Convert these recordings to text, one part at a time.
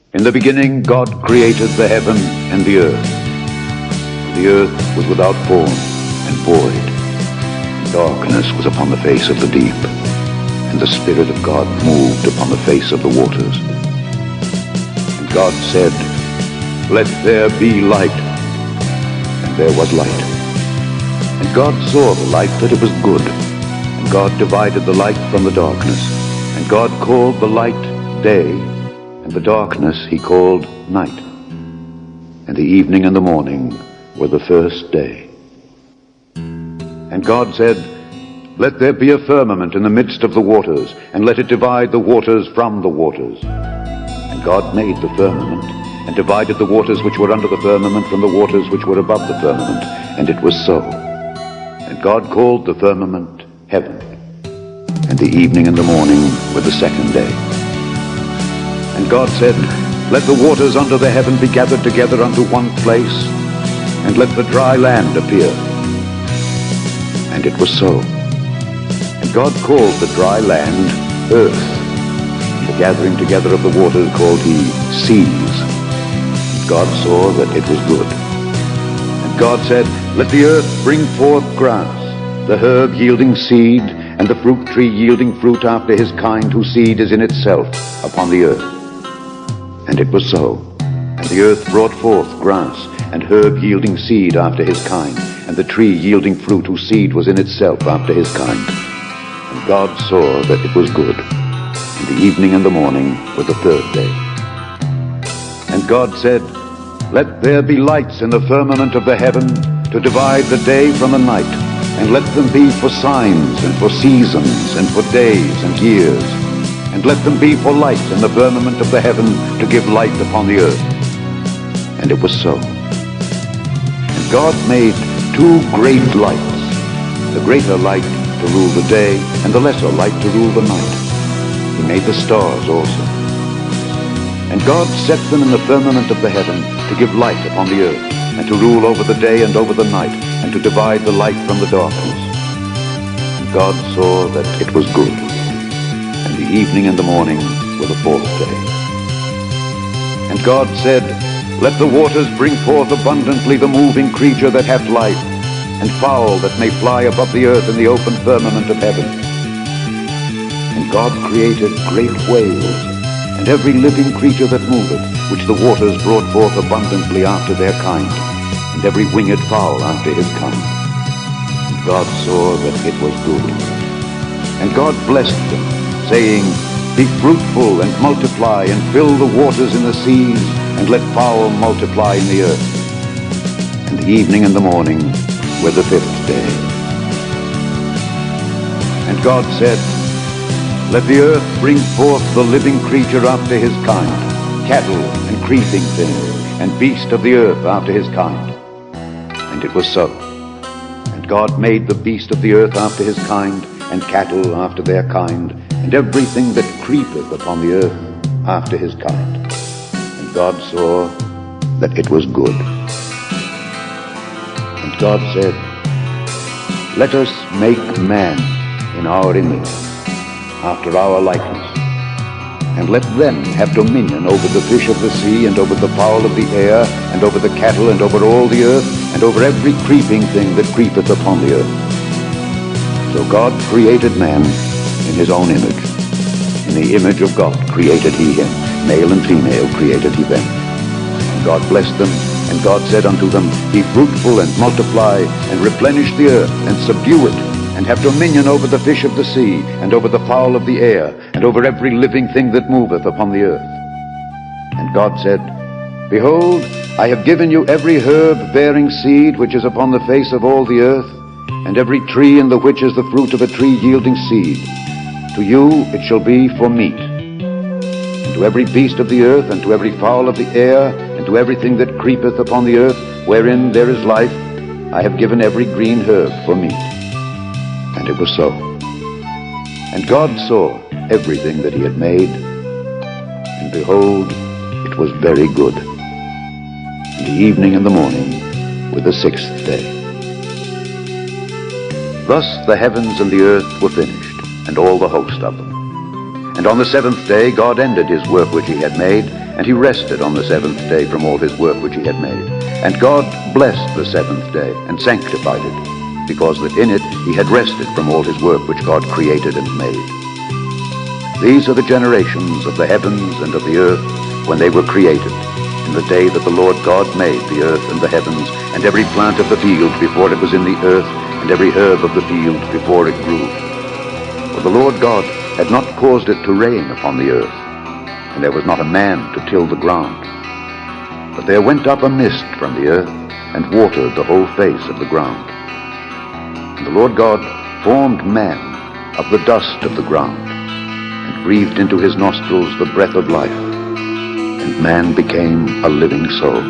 In the beginning, God created the heaven and the earth. The earth was without form and void. Darkness was upon the face of the deep, and the Spirit of God moved upon the face of the waters. And God said, "Let there be light." And there was light. And God saw the light that it was good. And God divided the light from the darkness. And God called the light day, and the darkness he called night. And the evening and the morning were the first day. And God said, "Let there be a firmament in the midst of the waters, and let it divide the waters from the waters." And God made the firmament, and divided the waters which were under the firmament from the waters which were above the firmament. And it was so. And God called the firmament heaven. And the evening and the morning were the second day. And God said, "Let the waters under the heaven be gathered together unto one place, and let the dry land appear." And it was so. And God called the dry land earth, and the gathering together of the waters called he seas. And God saw that it was good. And God said, "Let the earth bring forth grass, the herb yielding seed, and the fruit tree yielding fruit after his kind, whose seed is in itself upon the earth." And it was so. And the earth brought forth grass, and herb yielding seed after his kind, and the tree yielding fruit, whose seed was in itself after his kind. And God saw that it was good. And the evening and the morning were the third day. And God said, "Let there be lights in the firmament of the heaven, to divide the day from the night, and let them be for signs, and for seasons, and for days and years. And let them be for lights in the firmament of the heaven, to give light upon the earth." And it was so. And God made two great lights, the greater light to rule the day, and the lesser light to rule the night. He made the stars also. And God set them in the firmament of the heaven, to give light upon the earth, and to rule over the day and over the night, and to divide the light from the darkness. And God saw that it was good. And the evening and the morning were the fourth day. And God said, "Let the waters bring forth abundantly the moving creature that hath life, and fowl that may fly above the earth in the open firmament of heaven." And God created great whales, and every living creature that moveth, which the waters brought forth abundantly after their kind, and every winged fowl after his kind. And God saw that it was good. And God blessed them, saying, "Be fruitful and multiply, and fill the waters in the seas, and let fowl multiply in the earth." And the evening and the morning were the fifth day. And God said, "Let the earth bring forth the living creature after his kind, cattle and creeping things, and beast of the earth after his kind." And it was so. And God made the beast of the earth after his kind, and cattle after their kind, and everything that creepeth upon the earth after his kind. And God saw that it was good. And God said, "Let us make man in our image, after our likeness, and let them have dominion over the fish of the sea, and over the fowl of the air, and over the cattle, and over all the earth, and over every creeping thing that creepeth upon the earth." So God created man in his own image. In the image of God created he him. Male and female created he them. And God blessed them, and God said unto them, "Be fruitful and multiply, and replenish the earth, and subdue it, and have dominion over the fish of the sea, and over the fowl of the air, and over every living thing that moveth upon the earth." And God said, "Behold, I have given you every herb bearing seed which is upon the face of all the earth, and every tree in the which is the fruit of a tree yielding seed. To you it shall be for meat. And to every beast of the earth, and to every fowl of the air, and to everything that creepeth upon the earth, wherein there is life, I have given every green herb for meat." And it was so. And God saw everything that he had made, and behold, it was very good. And the evening and the morning were the sixth day. Thus the heavens and the earth were finished, and all the host of them. And on the seventh day God ended his work which he had made, and he rested on the seventh day from all his work which he had made. And God blessed the seventh day and sanctified it, because that in it he had rested from all his work which God created and made. These are the generations of the heavens and of the earth when they were created, in the day that the Lord God made the earth and the heavens, and every plant of the field before it was in the earth, and every herb of the field before it grew. For the Lord God had not caused it to rain upon the earth, and there was not a man to till the ground. But there went up a mist from the earth, and watered the whole face of the ground. And the Lord God formed man of the dust of the ground, and breathed into his nostrils the breath of life, and man became a living soul.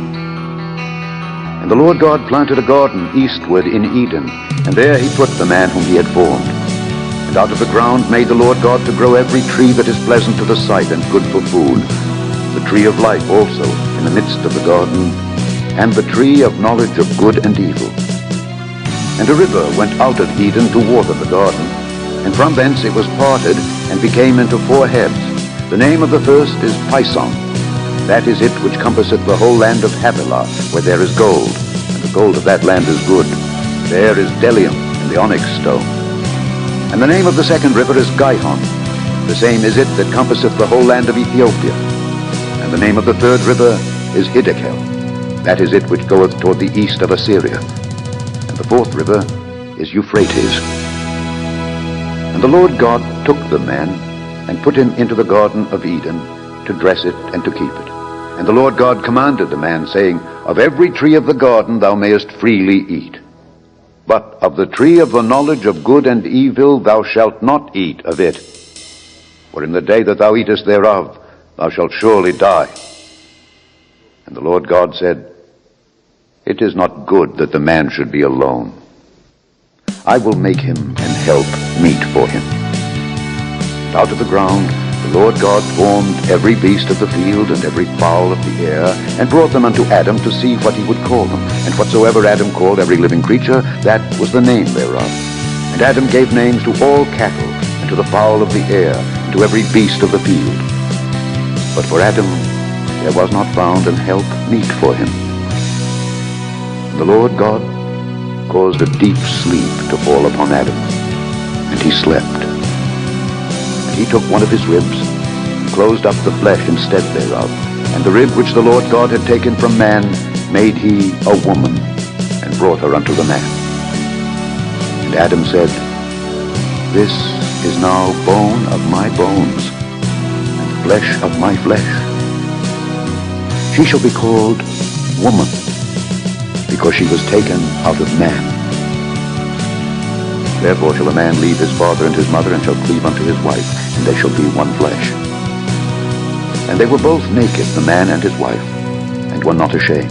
And the Lord God planted a garden eastward in Eden, and there he put the man whom he had formed. And out of the ground made the Lord God to grow every tree that is pleasant to the sight and good for food, the tree of life also in the midst of the garden, and the tree of knowledge of good and evil. And a river went out of Eden to water the garden, and from thence it was parted, and became into 4 heads. The name of the first is Pison. That is it which compasseth the whole land of Havilah, where there is gold, and the gold of that land is good. There is bdellium and the onyx stone. And the name of the second river is Gihon. The same is it that compasseth the whole land of Ethiopia. And the name of the third river is Hiddekel. That is it which goeth toward the east of Assyria. And the fourth river is Euphrates. And the Lord God took the man, and put him into the garden of Eden, to dress it and to keep it. And the Lord God commanded the man, saying, Of every tree of the garden thou mayest freely eat, but of the tree of the knowledge of good and evil thou shalt not eat of it. For in the day that thou eatest thereof, thou shalt surely die. And the Lord God said, It is not good that the man should be alone. I will make him an help meet for him. And out of the ground the Lord God formed every beast of the field and every fowl of the air, and brought them unto Adam to see what he would call them. And whatsoever Adam called every living creature, that was the name thereof. And Adam gave names to all cattle, and to the fowl of the air, and to every beast of the field. But for Adam there was not found an help meet for him. And the Lord God caused a deep sleep to fall upon Adam, and he slept. And he took one of his ribs, and closed up the flesh instead thereof, and the rib which the Lord God had taken from man made he a woman, and brought her unto the man. And Adam said, This is now bone of my bones, and flesh of my flesh. She shall be called woman, because she was taken out of man. Therefore shall a man leave his father and his mother, and shall cleave unto his wife, and they shall be one flesh. And they were both naked, the man and his wife, and were not ashamed.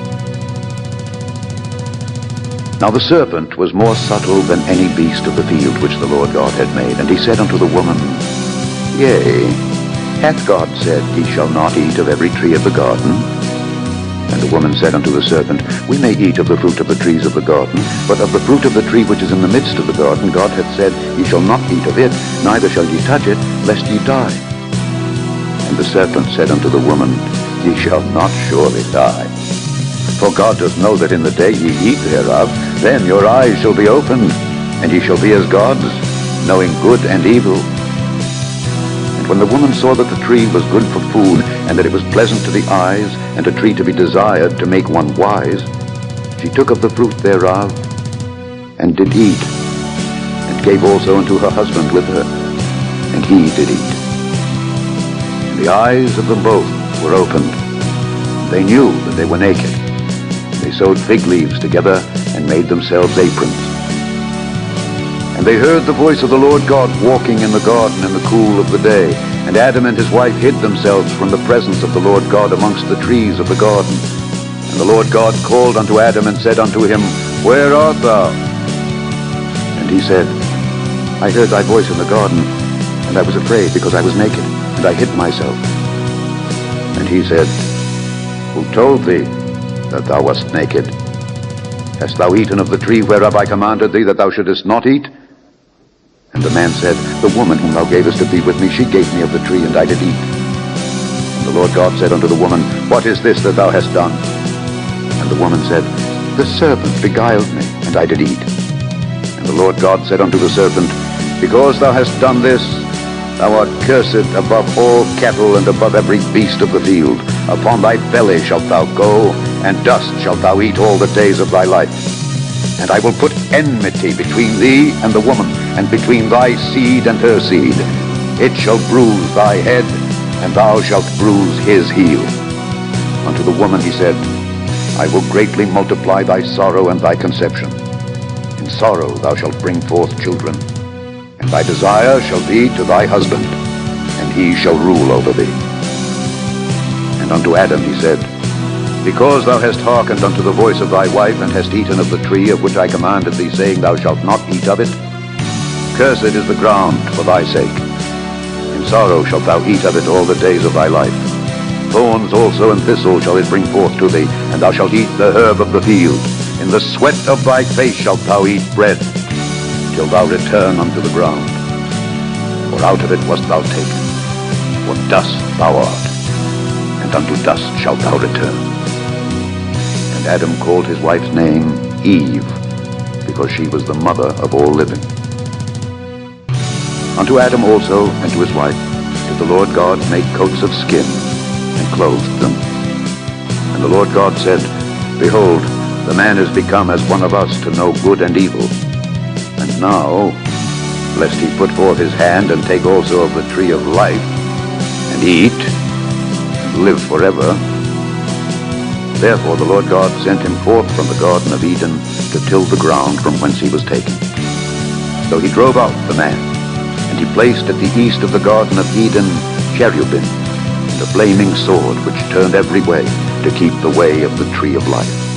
Now the serpent was more subtle than any beast of the field which the Lord God had made. And he said unto the woman, Yea, hath God said, Ye shall not eat of every tree of the garden? And the woman said unto the serpent, We may eat of the fruit of the trees of the garden, but of the fruit of the tree which is in the midst of the garden, God hath said, Ye shall not eat of it, neither shall ye touch it, lest ye die. And the serpent said unto the woman, Ye shall not surely die. For God doth know that in the day ye eat thereof, then your eyes shall be opened, and ye shall be as gods, knowing good and evil. And when the woman saw that the tree was good for food, and that it was pleasant to the eyes, and a tree to be desired to make one wise, she took of the fruit thereof, and did eat, and gave also unto her husband with her, and he did eat. And the eyes of them both were opened. They knew that they were naked. They sewed fig leaves together, and made themselves aprons. And they heard the voice of the Lord God walking in the garden in the cool of the day. And Adam and his wife hid themselves from the presence of the Lord God amongst the trees of the garden. And the Lord God called unto Adam, and said unto him, Where art thou? And he said, I heard thy voice in the garden, and I was afraid, because I was naked, and I hid myself. And he said, Who told thee that thou wast naked? Hast thou eaten of the tree whereof I commanded thee that thou shouldest not eat? And the man said, The woman whom thou gavest to be with me, she gave me of the tree, and I did eat. And the Lord God said unto the woman, What is this that thou hast done? And the woman said, The serpent beguiled me, and I did eat. And the Lord God said unto the serpent, Because thou hast done this, thou art cursed above all cattle and above every beast of the field. Upon thy belly shalt thou go, and dust shalt thou eat all the days of thy life. And I will put enmity between thee and the woman, and between thy seed and her seed. It shall bruise thy head, and thou shalt bruise his heel. Unto the woman he said, I will greatly multiply thy sorrow and thy conception. In sorrow thou shalt bring forth children, and thy desire shall be to thy husband, and he shall rule over thee. And unto Adam he said, Because thou hast hearkened unto the voice of thy wife, and hast eaten of the tree of which I commanded thee, saying, Thou shalt not eat of it, cursed is the ground for thy sake. In sorrow shalt thou eat of it all the days of thy life. Thorns also and thistles shall it bring forth to thee, and thou shalt eat the herb of the field. In the sweat of thy face shalt thou eat bread, till thou return unto the ground. For out of it wast thou taken, for dust thou art, and unto dust shalt thou return. And Adam called his wife's name Eve, because she was the mother of all living. Unto Adam also and to his wife did the Lord God make coats of skin, and clothed them. And the Lord God said, Behold, the man is become as one of us to know good and evil. And now, lest he put forth his hand and take also of the tree of life, and eat, and live forever. Therefore the Lord God sent him forth from the Garden of Eden to till the ground from whence he was taken. So he drove out the man, and he placed at the east of the Garden of Eden cherubim, and a flaming sword which turned every way to keep the way of the tree of life.